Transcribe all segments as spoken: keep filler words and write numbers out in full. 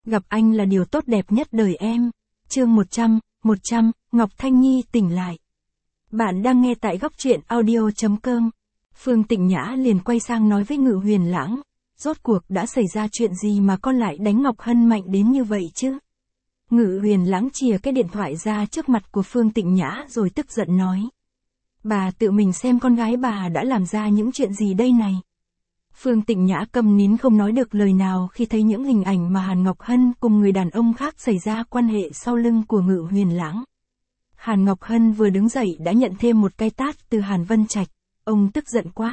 Gặp anh là điều tốt đẹp nhất đời em. Chương một trăm, một trăm, Ngọc Thanh Nhi tỉnh lại. Bạn đang nghe tại góc truyện audio chấm com. Phương Tịnh Nhã liền quay sang nói với Ngự Huyền Lãng, rốt cuộc đã xảy ra chuyện gì mà con lại đánh Ngọc Hân mạnh đến như vậy chứ? Ngự Huyền Lãng chìa cái điện thoại ra trước mặt của Phương Tịnh Nhã rồi tức giận nói. Bà tự mình xem con gái bà đã làm ra những chuyện gì đây này. Phương Tịnh Nhã câm nín không nói được lời nào khi thấy những hình ảnh mà Hàn Ngọc Hân cùng người đàn ông khác xảy ra quan hệ sau lưng của Ngự Huyền Lãng. Hàn Ngọc Hân vừa đứng dậy đã nhận thêm một cái tát từ Hàn Vân Trạch, ông tức giận quát.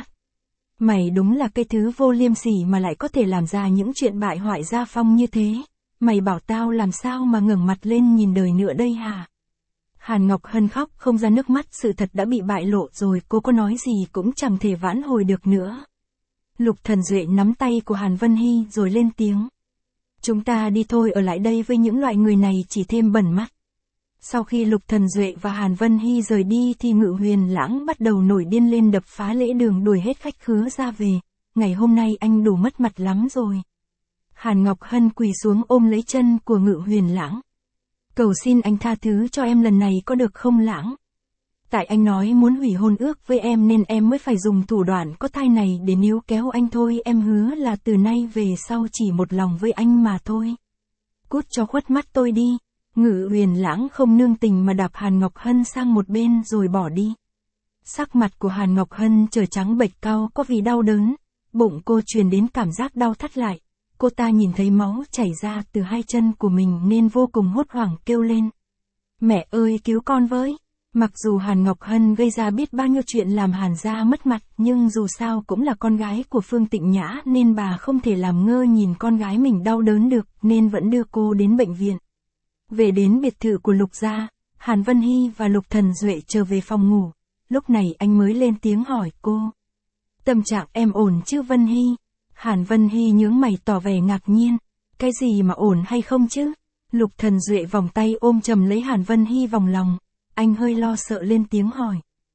Mày đúng là cái thứ vô liêm sỉ mà lại có thể làm ra những chuyện bại hoại gia phong như thế. Mày bảo tao làm sao mà ngẩng mặt lên nhìn đời nữa đây hả? Hàn Ngọc Hân khóc không ra nước mắt, sự thật đã bị bại lộ rồi, cô có nói gì cũng chẳng thể vãn hồi được nữa. Lục Thần Duệ nắm tay của Hàn Vân Hy rồi lên tiếng. Chúng ta đi thôi, ở lại đây với những loại người này chỉ thêm bẩn mắt. Sau khi Lục Thần Duệ và Hàn Vân Hy rời đi thì Ngự Huyền Lãng bắt đầu nổi điên lên, đập phá lễ đường, đuổi hết khách khứa ra về. Ngày hôm nay anh đủ mất mặt lắm rồi. Hàn Ngọc Hân quỳ xuống ôm lấy chân của Ngự Huyền Lãng. Cầu xin anh tha thứ cho em lần này có được không Lãng? Tại anh nói muốn hủy hôn ước với em nên em mới phải dùng thủ đoạn có thai này để níu kéo anh thôi, em hứa là từ nay về sau chỉ một lòng với anh mà thôi. Cút cho khuất mắt tôi đi. Ngự Huyền Lãng không nương tình mà đạp Hàn Ngọc Hân sang một bên rồi bỏ đi. Sắc mặt của Hàn Ngọc Hân trở trắng bệch cau, có vì đau đớn, bụng cô truyền đến cảm giác đau thắt lại. Cô ta nhìn thấy máu chảy ra từ hai chân của mình nên vô cùng hốt hoảng kêu lên. Mẹ ơi, cứu con với! Mặc dù Hàn Ngọc Hân gây ra biết bao nhiêu chuyện làm Hàn gia mất mặt, nhưng dù sao cũng là con gái của Phương Tịnh Nhã nên bà không thể làm ngơ nhìn con gái mình đau đớn được, nên vẫn đưa cô đến bệnh viện. Về đến biệt thự của Lục gia, Hàn Vân Hy và Lục Thần Duệ trở về phòng ngủ. Lúc này anh mới lên tiếng hỏi cô. Tâm trạng em ổn chứ Vân Hy? Hàn Vân Hy nhướng mày tỏ vẻ ngạc nhiên. Cái gì mà ổn hay không chứ? Lục Thần Duệ vòng tay ôm chầm lấy Hàn Vân Hy vòng lòng. Anh hơi lo sợ lên tiếng hỏi.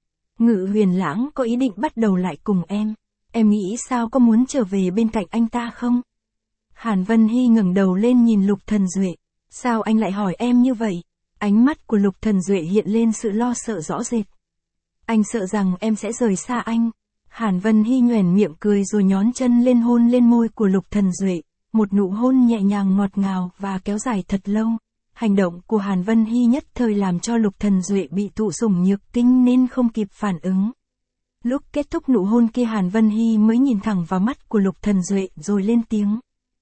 Ngự Huyền Lãng có ý định bắt đầu lại cùng em. Em nghĩ sao, có muốn trở về bên cạnh anh ta không? Hàn Vân Hy ngẩng đầu lên nhìn Lục Thần Duệ. Sao anh lại hỏi em như vậy? Ánh mắt của Lục Thần Duệ hiện lên sự lo sợ rõ rệt. Anh sợ rằng em sẽ rời xa anh. Hàn Vân Hy nhoẻn miệng cười rồi nhón chân lên hôn lên môi của Lục Thần Duệ. Một nụ hôn nhẹ nhàng ngọt ngào và kéo dài thật lâu. Hành động của Hàn Vân Hy nhất thời làm cho Lục Thần Duệ bị thụ sủng nhược kinh nên không kịp phản ứng. Lúc kết thúc nụ hôn kia, Hàn Vân Hy mới nhìn thẳng vào mắt của Lục Thần Duệ rồi lên tiếng.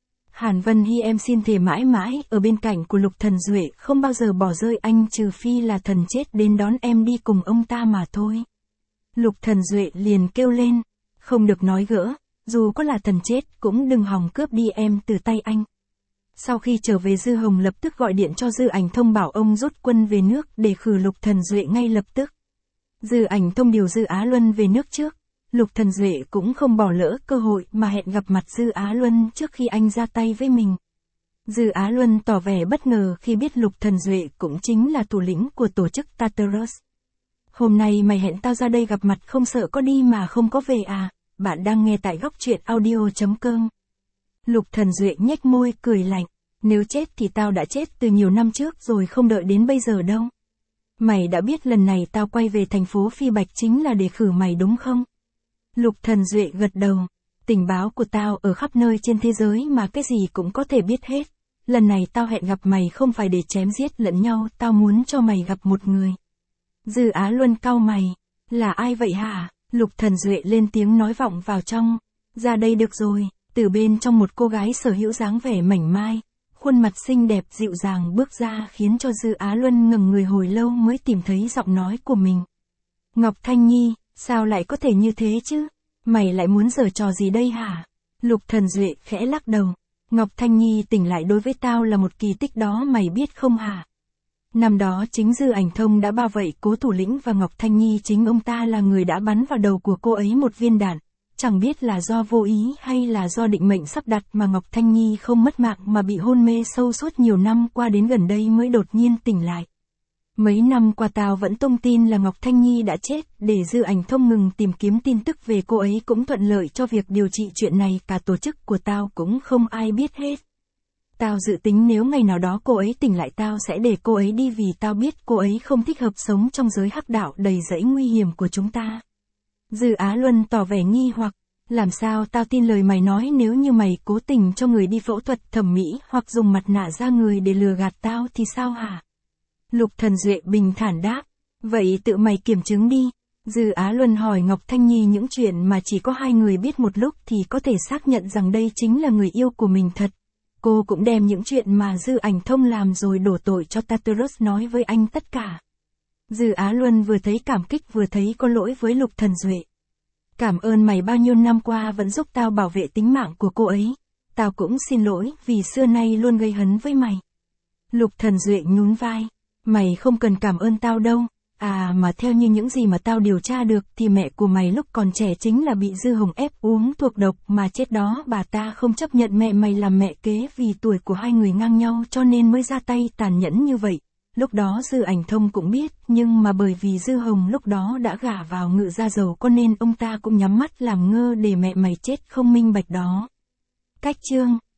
Hàn Vân Hy, em xin thề mãi mãi ở bên cạnh của Lục Thần Duệ, không bao giờ bỏ rơi anh, trừ phi là thần chết đến đón em đi cùng ông ta mà thôi. Lục Thần Duệ liền kêu lên. Không được nói gỡ, dù có là thần chết cũng đừng hòng cướp đi em từ tay anh. Sau khi trở về, Dư Hồng lập tức gọi điện cho Dư Ảnh Thông bảo ông rút quân về nước để khử Lục Thần Duệ ngay lập tức. Dư Ảnh Thông điều Dư Á Luân về nước trước. Lục Thần Duệ cũng không bỏ lỡ cơ hội mà hẹn gặp mặt Dư Á Luân trước khi anh ra tay với mình. Dư Á Luân tỏ vẻ bất ngờ khi biết Lục Thần Duệ cũng chính là thủ lĩnh của tổ chức Tartarus. Hôm nay mày hẹn tao ra đây gặp mặt, không sợ có đi mà không có về à? Bạn đang nghe tại góc truyện audio chấm com. Lục Thần Duệ nhếch môi cười lạnh. Nếu chết thì tao đã chết từ nhiều năm trước rồi, không đợi đến bây giờ đâu. Mày đã biết lần này tao quay về thành phố Phi Bạch chính là để khử mày đúng không? Lục Thần Duệ gật đầu. Tình báo của tao ở khắp nơi trên thế giới mà cái gì cũng có thể biết hết. Lần này tao hẹn gặp mày không phải để chém giết lẫn nhau, tao muốn cho mày gặp một người. Dư Á Luân cau mày. Là ai vậy hả? Lục Thần Duệ lên tiếng nói vọng vào trong. Ra đây được rồi. Từ bên trong một cô gái sở hữu dáng vẻ mảnh mai, khuôn mặt xinh đẹp dịu dàng bước ra, khiến cho Dư Á Luân ngừng người hồi lâu mới tìm thấy giọng nói của mình. Ngọc Thanh Nhi, sao lại có thể như thế chứ? Mày lại muốn giở trò gì đây hả? Lục Thần Duệ khẽ lắc đầu. Ngọc Thanh Nhi tỉnh lại đối với tao là một kỳ tích đó, mày biết không hả? Năm đó chính Dư Ảnh Thông đã bao vây Cố thủ lĩnh và Ngọc Thanh Nhi, chính ông ta là người đã bắn vào đầu của cô ấy một viên đạn. Chẳng biết là do vô ý hay là do định mệnh sắp đặt mà Ngọc Thanh Nhi không mất mạng mà bị hôn mê sâu suốt nhiều năm qua, đến gần đây mới đột nhiên tỉnh lại. Mấy năm qua tao vẫn tung tin là Ngọc Thanh Nhi đã chết, để Dư Ảnh Thông ngừng tìm kiếm tin tức về cô ấy cũng thuận lợi cho việc điều trị chuyện này, cả tổ chức của tao cũng không ai biết hết. Tao dự tính nếu ngày nào đó cô ấy tỉnh lại tao sẽ để cô ấy đi vì tao biết cô ấy không thích hợp sống trong giới hắc đạo đầy rẫy nguy hiểm của chúng ta. Dư Á Luân tỏ vẻ nghi hoặc, làm sao tao tin lời mày nói nếu như mày cố tình cho người đi phẫu thuật thẩm mỹ hoặc dùng mặt nạ da người để lừa gạt tao thì sao hả? Lục Thần Duệ bình thản đáp, vậy tự mày kiểm chứng đi. Dư Á Luân hỏi Ngọc Thanh Nhi những chuyện mà chỉ có hai người biết một lúc thì có thể xác nhận rằng đây chính là người yêu của mình thật. Cô cũng đem những chuyện mà Dư Ảnh Thông làm rồi đổ tội cho Tartarus nói với anh tất cả. Dư Á Luân vừa thấy cảm kích vừa thấy có lỗi với Lục Thần Duệ. Cảm ơn mày bao nhiêu năm qua vẫn giúp tao bảo vệ tính mạng của cô ấy. Tao cũng xin lỗi vì xưa nay luôn gây hấn với mày. Lục Thần Duệ nhún vai. Mày không cần cảm ơn tao đâu. À mà theo như những gì mà tao điều tra được thì mẹ của mày lúc còn trẻ chính là bị Dư Hồng ép uống thuốc độc mà chết đó. Bà ta không chấp nhận mẹ mày làm mẹ kế vì tuổi của hai người ngang nhau cho nên mới ra tay tàn nhẫn như vậy. Lúc đó Dư Ảnh Thông cũng biết, nhưng mà bởi vì Dư Hồng lúc đó đã gả vào Ngự Gia Giàu cho nên ông ta cũng nhắm mắt làm ngơ để mẹ mày chết không minh bạch đó. Cách chương